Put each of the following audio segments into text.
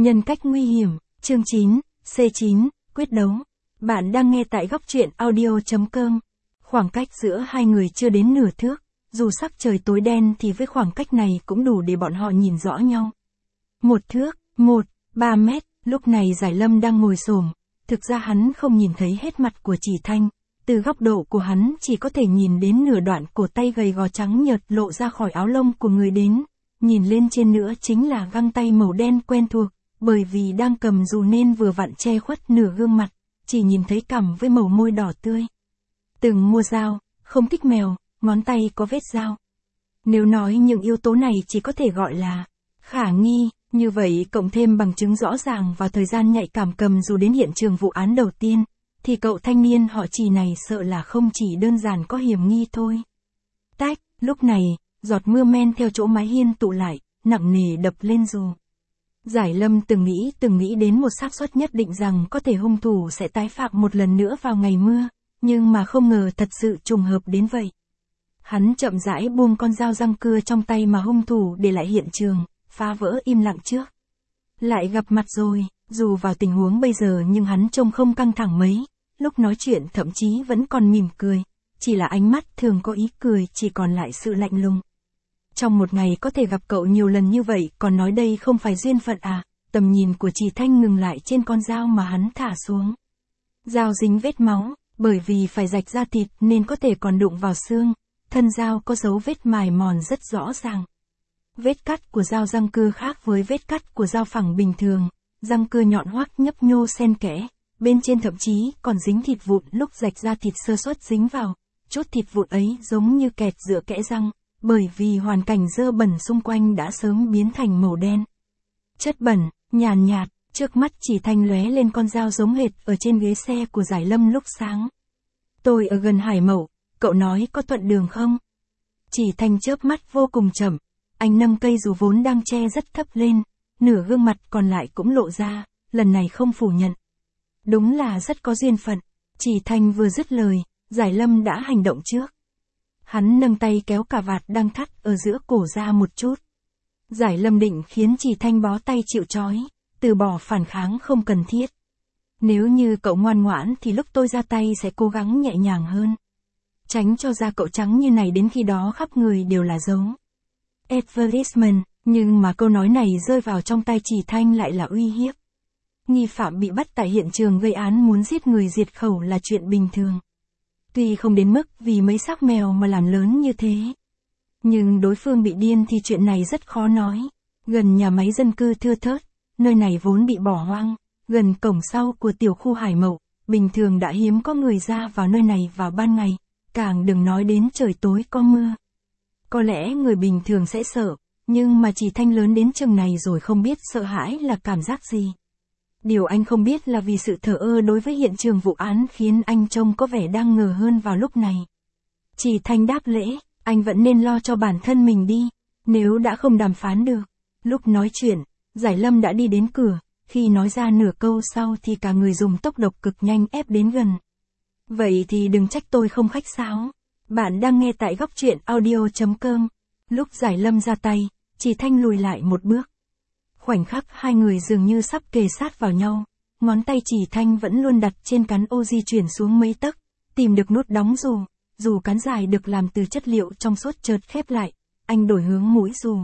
Nhân cách nguy hiểm, chương 9, C9, quyết đấu. Bạn đang nghe tại góc truyện audio.com. Khoảng cách giữa hai người chưa đến nửa thước, dù sắc trời tối đen thì với khoảng cách này cũng đủ để bọn họ nhìn rõ nhau. 1 thước, 3 mét, lúc này Giải Lâm đang ngồi xổm, thực ra hắn không nhìn thấy hết mặt của Chỉ Thanh, từ góc độ của hắn chỉ có thể nhìn đến nửa đoạn cổ tay gầy gò trắng nhợt lộ ra khỏi áo lông của người đến, nhìn lên trên nữa chính là găng tay màu đen quen thuộc, bởi vì đang cầm dù nên vừa vặn che khuất nửa gương mặt, chỉ nhìn thấy cằm với màu môi đỏ tươi. Từng mua dao, không thích mèo, ngón tay có vết dao. Nếu nói những yếu tố này chỉ có thể gọi là khả nghi, như vậy cộng thêm bằng chứng rõ ràng và thời gian nhạy cảm cầm dù đến hiện trường vụ án đầu tiên, thì cậu thanh niên họ Chỉ này sợ là không chỉ đơn giản có hiểm nghi thôi. Tách, lúc này, giọt mưa men theo chỗ mái hiên tụ lại, nặng nề đập lên dù. Giải Lâm từng nghĩ đến một xác suất nhất định rằng có thể hung thủ sẽ tái phạm một lần nữa vào ngày mưa, nhưng mà không ngờ thật sự trùng hợp đến vậy. Hắn chậm rãi buông con dao răng cưa trong tay mà hung thủ để lại hiện trường, phá vỡ im lặng trước. Lại gặp mặt rồi, dù vào tình huống bây giờ nhưng hắn trông không căng thẳng mấy, lúc nói chuyện thậm chí vẫn còn mỉm cười, chỉ là ánh mắt thường có ý cười chỉ còn lại sự lạnh lùng. Trong một ngày có thể gặp cậu nhiều lần như vậy còn nói đây không phải duyên phận à, tầm nhìn của Chỉ Thanh ngừng lại trên con dao mà hắn thả xuống. Dao dính vết máu, bởi vì phải rạch ra thịt nên có thể còn đụng vào xương, thân dao có dấu vết mài mòn rất rõ ràng. Vết cắt của dao răng cưa khác với vết cắt của dao phẳng bình thường, răng cưa nhọn hoắt nhấp nhô xen kẽ, bên trên thậm chí còn dính thịt vụn lúc rạch ra thịt sơ suất dính vào, chút thịt vụn ấy giống như kẹt giữa kẽ răng, bởi vì hoàn cảnh dơ bẩn xung quanh đã sớm biến thành màu đen. Chất bẩn, nhàn nhạt, trước mắt Chỉ Thanh lóe lên con dao giống hệt ở trên ghế xe của Giải Lâm lúc sáng. Tôi ở gần Hải Mậu, cậu nói có thuận đường không? Chỉ Thanh chớp mắt vô cùng chậm, anh nâng cây dù vốn đang che rất thấp lên, nửa gương mặt còn lại cũng lộ ra, lần này không phủ nhận. Đúng là rất có duyên phận. Chỉ Thanh vừa dứt lời, Giải Lâm đã hành động trước. Hắn nâng tay kéo cà vạt đang thắt ở giữa cổ ra một chút. Giải Lâm định khiến Chỉ Thanh bó tay chịu trói, từ bỏ phản kháng không cần thiết. Nếu như cậu ngoan ngoãn thì lúc tôi ra tay sẽ cố gắng nhẹ nhàng hơn. Tránh cho da cậu trắng như này đến khi đó khắp người đều là dấu. Advertisement, nhưng mà câu nói này rơi vào trong tay Chỉ Thanh lại là uy hiếp. Nghi phạm bị bắt tại hiện trường gây án muốn giết người diệt khẩu là chuyện bình thường. Tuy không đến mức vì mấy xác mèo mà làm lớn như thế. Nhưng đối phương bị điên thì chuyện này rất khó nói. Gần nhà máy dân cư thưa thớt, nơi này vốn bị bỏ hoang, gần cổng sau của tiểu khu Hải Mậu, bình thường đã hiếm có người ra vào nơi này vào ban ngày, càng đừng nói đến trời tối có mưa. Có lẽ người bình thường sẽ sợ, nhưng mà Chỉ Thanh lớn đến chừng này rồi không biết sợ hãi là cảm giác gì. Điều anh không biết là vì sự thờ ơ đối với hiện trường vụ án khiến anh trông có vẻ đang ngờ hơn vào lúc này. Chỉ Thanh đáp lễ, anh vẫn nên lo cho bản thân mình đi, nếu đã không đàm phán được. Lúc nói chuyện, Giải Lâm đã đi đến cửa, khi nói ra nửa câu sau thì cả người dùng tốc độ cực nhanh ép đến gần. Vậy thì đừng trách tôi không khách sáo. Bạn đang nghe tại góc truyện audio.com. Lúc Giải Lâm ra tay, Chỉ Thanh lùi lại một bước. Khoảnh khắc hai người dường như sắp kề sát vào nhau, ngón tay Chỉ Thanh vẫn luôn đặt trên cán ô di chuyển xuống mấy tấc, tìm được nút đóng dù cán dài được làm từ chất liệu trong suốt chợt khép lại, anh đổi hướng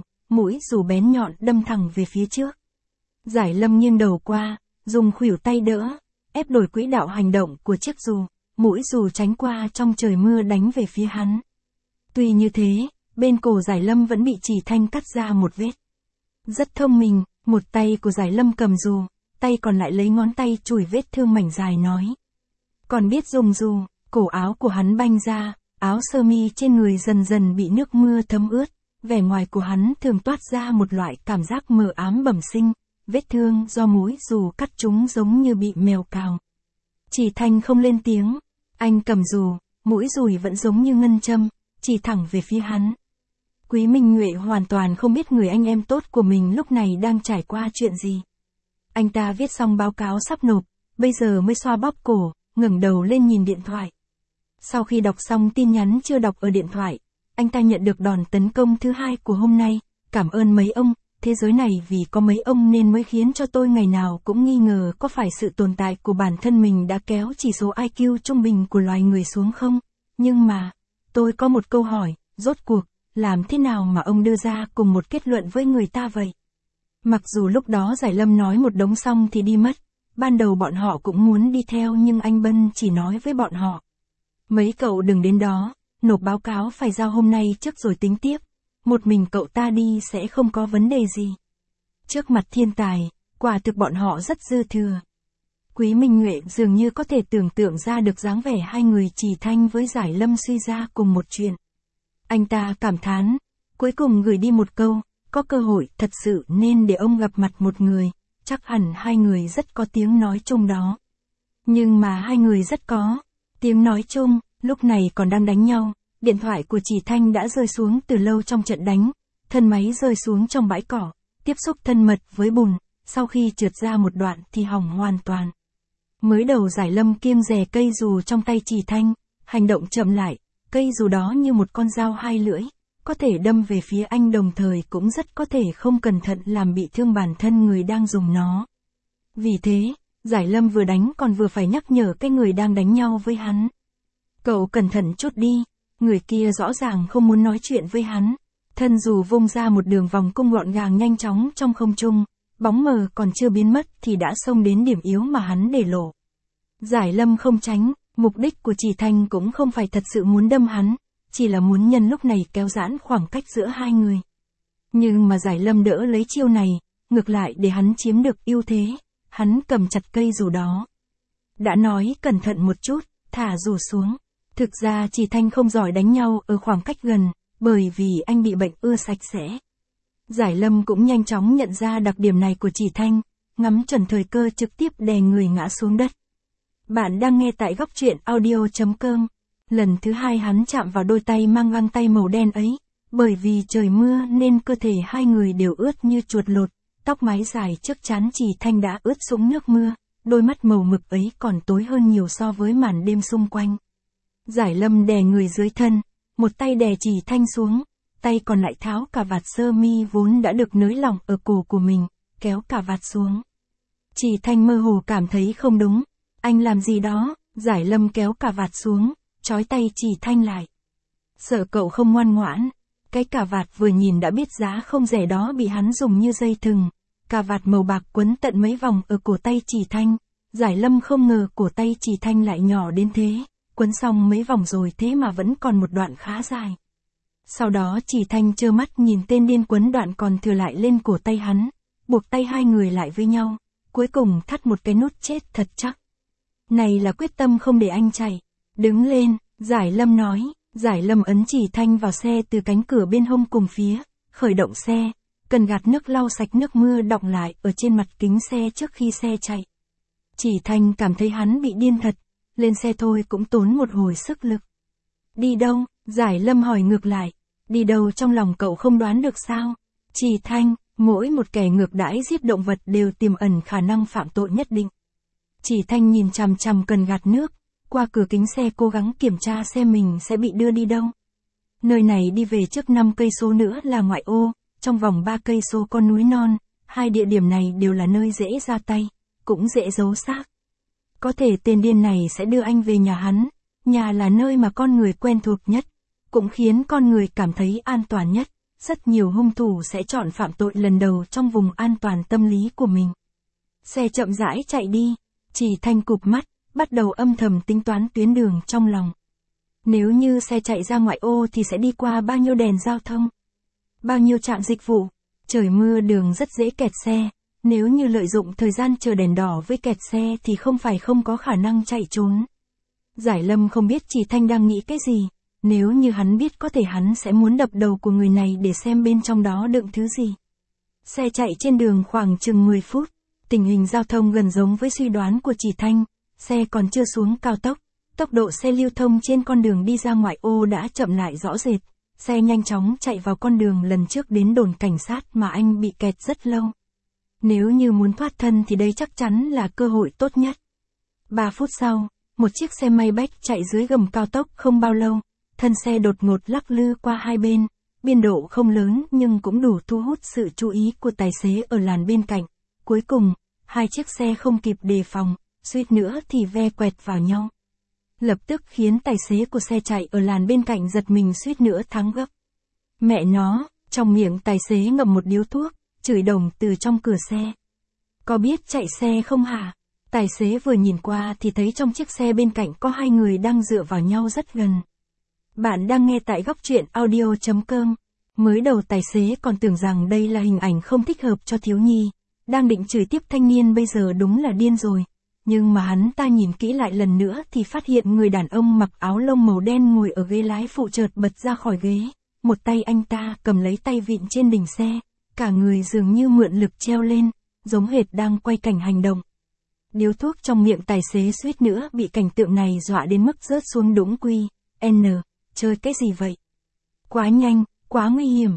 mũi dù bén nhọn đâm thẳng về phía trước. Giải Lâm nghiêng đầu qua, dùng khuỷu tay đỡ, ép đổi quỹ đạo hành động của chiếc dù, mũi dù tránh qua trong trời mưa đánh về phía hắn. Tuy như thế, bên cổ Giải Lâm vẫn bị Chỉ Thanh cắt ra một vết. Rất thông minh, một tay của Giải Lâm cầm dù, tay còn lại lấy ngón tay chùi vết thương mảnh dài nói. Còn biết dùng dù, cổ áo của hắn banh ra, áo sơ mi trên người dần dần bị nước mưa thấm ướt, vẻ ngoài của hắn thường toát ra một loại cảm giác mờ ám bẩm sinh, vết thương do mũi dù cắt chúng giống như bị mèo cào. Chỉ Thanh không lên tiếng, anh cầm dù, mũi dùi vẫn giống như ngân châm, chỉ thẳng về phía hắn. Quý Minh Nhuệ hoàn toàn không biết người anh em tốt của mình lúc này đang trải qua chuyện gì. Anh ta viết xong báo cáo sắp nộp, bây giờ mới xoa bóp cổ, ngẩng đầu lên nhìn điện thoại. Sau khi đọc xong tin nhắn chưa đọc ở điện thoại, anh ta nhận được đòn tấn công thứ hai của hôm nay, cảm ơn mấy ông, thế giới này vì có mấy ông nên mới khiến cho tôi ngày nào cũng nghi ngờ có phải sự tồn tại của bản thân mình đã kéo chỉ số IQ trung bình của loài người xuống không? Nhưng mà, tôi có một câu hỏi, rốt cuộc, làm thế nào mà ông đưa ra cùng một kết luận với người ta vậy? Mặc dù lúc đó Giải Lâm nói một đống xong thì đi mất, ban đầu bọn họ cũng muốn đi theo nhưng anh Bân chỉ nói với bọn họ. Mấy cậu đừng đến đó, nộp báo cáo phải giao hôm nay trước rồi tính tiếp, một mình cậu ta đi sẽ không có vấn đề gì. Trước mặt thiên tài, quả thực bọn họ rất dư thừa. Quý Minh Nhuệ dường như có thể tưởng tượng ra được dáng vẻ hai người Trì Thanh với Giải Lâm suy ra cùng một chuyện. Anh ta cảm thán, cuối cùng gửi đi một câu, có cơ hội thật sự nên để ông gặp mặt một người, chắc hẳn hai người rất có tiếng nói chung đó. Nhưng mà hai người rất có tiếng nói chung, lúc này còn đang đánh nhau, điện thoại của Trì Thanh đã rơi xuống từ lâu trong trận đánh, thân máy rơi xuống trong bãi cỏ, tiếp xúc thân mật với bùn, sau khi trượt ra một đoạn thì hỏng hoàn toàn. Mới đầu Giải Lâm kiêng dè cây dù trong tay Trì Thanh, hành động chậm lại, cây dù đó như một con dao hai lưỡi, có thể đâm về phía anh đồng thời cũng rất có thể không cẩn thận làm bị thương bản thân người đang dùng nó. Vì thế, Giải Lâm vừa đánh còn vừa phải nhắc nhở cái người đang đánh nhau với hắn. Cậu cẩn thận chút đi, người kia rõ ràng không muốn nói chuyện với hắn. Thân dù vung ra một đường vòng cung gọn gàng nhanh chóng trong không trung, bóng mờ còn chưa biến mất thì đã xông đến điểm yếu mà hắn để lộ. Giải Lâm không tránh, mục đích của Trì Thanh cũng không phải thật sự muốn đâm hắn, chỉ là muốn nhân lúc này kéo giãn khoảng cách giữa hai người. Nhưng mà Giải Lâm đỡ lấy chiêu này, ngược lại để hắn chiếm được ưu thế, hắn cầm chặt cây dù đó. Đã nói cẩn thận một chút, thả dù xuống. Thực ra Trì Thanh không giỏi đánh nhau ở khoảng cách gần, bởi vì anh bị bệnh ưa sạch sẽ. Giải Lâm cũng nhanh chóng nhận ra đặc điểm này của Trì Thanh, ngắm chuẩn thời cơ trực tiếp đè người ngã xuống đất. Bạn đang nghe tại góc truyện audio.com. Lần thứ hai hắn chạm vào đôi tay mang găng tay màu đen ấy, bởi vì trời mưa nên cơ thể hai người đều ướt như chuột lột, tóc mái dài trước trán Trì Thanh đã ướt sũng nước mưa, đôi mắt màu mực ấy còn tối hơn nhiều so với màn đêm xung quanh. Giải Lâm đè người dưới thân, một tay đè Trì Thanh xuống, tay còn lại tháo cà vạt sơ mi vốn đã được nới lỏng ở cổ của mình, kéo cà vạt xuống. Trì Thanh mơ hồ cảm thấy không đúng, anh làm gì đó, Giải Lâm kéo cà vạt xuống, trói tay Trì Thanh lại. Sợ cậu không ngoan ngoãn, cái cà vạt vừa nhìn đã biết giá không rẻ đó bị hắn dùng như dây thừng, cà vạt màu bạc quấn tận mấy vòng ở cổ tay Trì Thanh, Giải Lâm không ngờ cổ tay Trì Thanh lại nhỏ đến thế, quấn xong mấy vòng rồi thế mà vẫn còn một đoạn khá dài. Sau đó Trì Thanh trơ mắt nhìn tên điên quấn đoạn còn thừa lại lên cổ tay hắn, buộc tay hai người lại với nhau, cuối cùng thắt một cái nút chết thật chắc. Này là quyết tâm không để anh chạy. Đứng lên, Giải Lâm nói. Giải Lâm ấn Trì Thanh vào xe từ cánh cửa bên hông cùng phía, khởi động xe, cần gạt nước lau sạch nước mưa đọng lại ở trên mặt kính xe trước khi xe chạy. Trì Thanh cảm thấy hắn bị điên thật, lên xe thôi cũng tốn một hồi sức lực. Đi đâu? Giải Lâm hỏi ngược lại. Đi đâu trong lòng cậu không đoán được sao? Trì Thanh, mỗi một kẻ ngược đãi giết động vật đều tiềm ẩn khả năng phạm tội nhất định. Trì Thanh nhìn chằm chằm cần gạt nước, qua cửa kính xe cố gắng kiểm tra xem mình sẽ bị đưa đi đâu. Nơi này đi về trước 5 cây số nữa là ngoại ô, trong vòng 3 cây số có núi non, hai địa điểm này đều là nơi dễ ra tay, cũng dễ giấu xác. Có thể tên điên này sẽ đưa anh về nhà hắn, nhà là nơi mà con người quen thuộc nhất, cũng khiến con người cảm thấy an toàn nhất, rất nhiều hung thủ sẽ chọn phạm tội lần đầu trong vùng an toàn tâm lý của mình. Xe chậm rãi chạy đi, Trì Thanh cụp mắt, bắt đầu âm thầm tính toán tuyến đường trong lòng. Nếu như xe chạy ra ngoại ô thì sẽ đi qua bao nhiêu đèn giao thông, bao nhiêu trạm dịch vụ, trời mưa đường rất dễ kẹt xe, nếu như lợi dụng thời gian chờ đèn đỏ với kẹt xe thì không phải không có khả năng chạy trốn. Giải Lâm không biết Trì Thanh đang nghĩ cái gì, nếu như hắn biết có thể hắn sẽ muốn đập đầu của người này để xem bên trong đó đựng thứ gì. Xe chạy trên đường khoảng chừng 10 phút, tình hình giao thông gần giống với suy đoán của Trì Thanh, xe còn chưa xuống cao tốc, tốc độ xe lưu thông trên con đường đi ra ngoại ô đã chậm lại rõ rệt, xe nhanh chóng chạy vào con đường lần trước đến đồn cảnh sát mà anh bị kẹt rất lâu. Nếu như muốn thoát thân thì đây chắc chắn là cơ hội tốt nhất. 3 phút sau, một chiếc xe Maybach chạy dưới gầm cao tốc không bao lâu, thân xe đột ngột lắc lư qua hai bên, biên độ không lớn nhưng cũng đủ thu hút sự chú ý của tài xế ở làn bên cạnh. Cuối cùng, hai chiếc xe không kịp đề phòng, suýt nữa thì ve quẹt vào nhau. Lập tức khiến tài xế của xe chạy ở làn bên cạnh giật mình suýt nữa thắng gấp. Mẹ nó, trong miệng tài xế ngậm một điếu thuốc, chửi đồng từ trong cửa xe. Có biết chạy xe không hả? Tài xế vừa nhìn qua thì thấy trong chiếc xe bên cạnh có hai người đang dựa vào nhau rất gần. Bạn đang nghe tại góc truyện audio.com. Mới đầu tài xế còn tưởng rằng đây là hình ảnh không thích hợp cho thiếu nhi. Đang định chửi tiếp thanh niên bây giờ đúng là điên rồi. Nhưng mà hắn ta nhìn kỹ lại lần nữa thì phát hiện người đàn ông mặc áo lông màu đen ngồi ở ghế lái phụ chợt bật ra khỏi ghế. Một tay anh ta cầm lấy tay vịn trên đỉnh xe. Cả người dường như mượn lực treo lên, giống hệt đang quay cảnh hành động. Điếu thuốc trong miệng tài xế suýt nữa bị cảnh tượng này dọa đến mức rớt xuống đũng quy. Chơi cái gì vậy? Quá nhanh, quá nguy hiểm.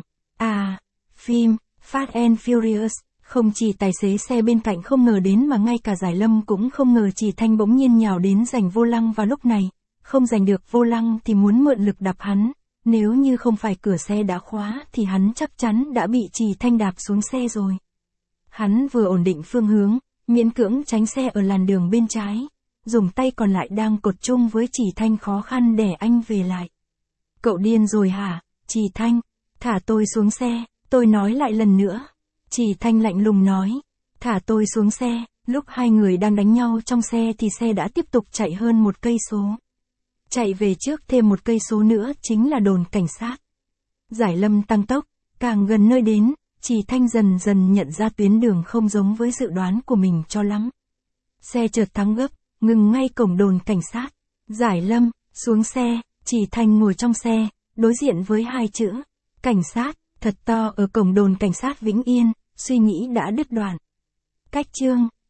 Phim Fast and Furious. Không chỉ tài xế xe bên cạnh không ngờ đến mà ngay cả Giải Lâm cũng không ngờ Chỉ Thanh bỗng nhiên nhào đến giành vô lăng vào lúc này. Không giành được vô lăng thì muốn mượn lực đạp hắn. Nếu như không phải cửa xe đã khóa thì hắn chắc chắn đã bị Chỉ Thanh đạp xuống xe rồi. Hắn vừa ổn định phương hướng, miễn cưỡng tránh xe ở làn đường bên trái. Dùng tay còn lại đang cột chung với Chỉ Thanh khó khăn để anh về lại. Cậu điên rồi hả, Chỉ Thanh? Thả tôi xuống xe, tôi nói lại lần nữa. Chỉ Thanh lạnh lùng nói, thả tôi xuống xe. Lúc hai người đang đánh nhau trong xe thì xe đã tiếp tục chạy hơn 1 cây số. Chạy về trước thêm 1 cây số nữa chính là đồn cảnh sát. Giải Lâm tăng tốc, càng gần nơi đến, Chỉ Thanh dần dần nhận ra tuyến đường không giống với dự đoán của mình cho lắm. Xe chợt thắng gấp, ngừng ngay cổng đồn cảnh sát. Giải Lâm, xuống xe, Chỉ Thanh ngồi trong xe, đối diện với hai chữ cảnh sát thật to ở cổng đồn cảnh sát Vĩnh Yên, suy nghĩ đã đứt đoạn. Cách chương